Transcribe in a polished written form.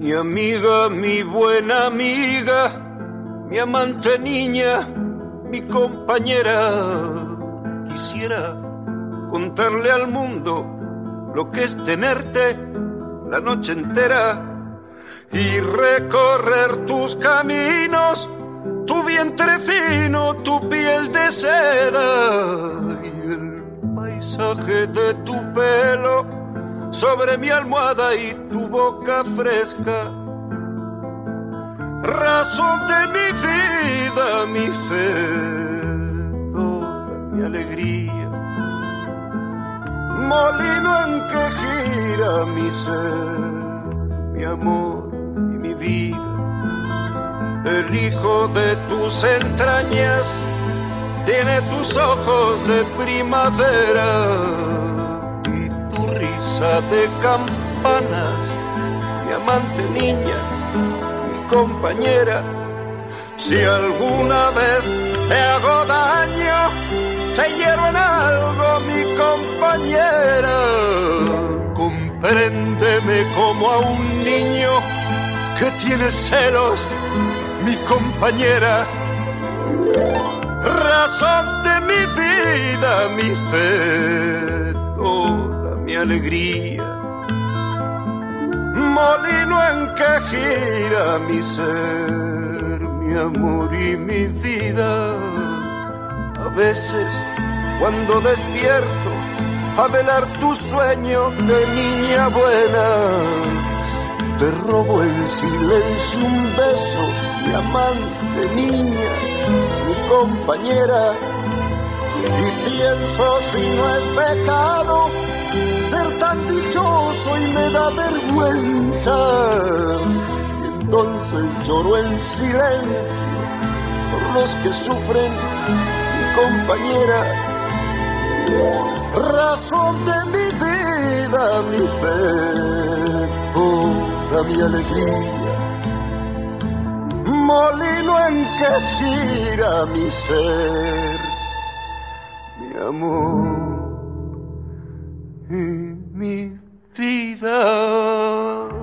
mi amiga, mi buena amiga, mi amante niña, mi compañera. Quisiera contarle al mundo lo que es tenerte la noche entera y recorrer tus caminos, tu vientre fino, tu piel de seda y el paisaje de tu pelo sobre mi almohada y tu boca fresca. Razón de mi vida, mi fe, toda mi alegría, molino en que gira mi ser, mi amor y mi vida. El hijo de tus entrañas tiene tus ojos de primavera y tu risa de campanas, mi amante niña, mi compañera. Si alguna vez te hago daño, te hiero en algo, mi compañera. Compréndeme como a un niño que tiene celos, mi compañera. Razón de mi vida, mi fe, toda mi alegría, molino en que gira mi ser, mi amor y mi vida. A veces, cuando despierto a velar tu sueño de niña buena, te robo en silencio un beso, mi amante niña, mi compañera. Y pienso si no es pecado ser tan dichoso y me da vergüenza. Y entonces lloro en silencio por los que sufren, mi compañera. Razón de mi vida, mi fe, toda mi alegría, molino en que gira mi ser, mi amor y mi vida.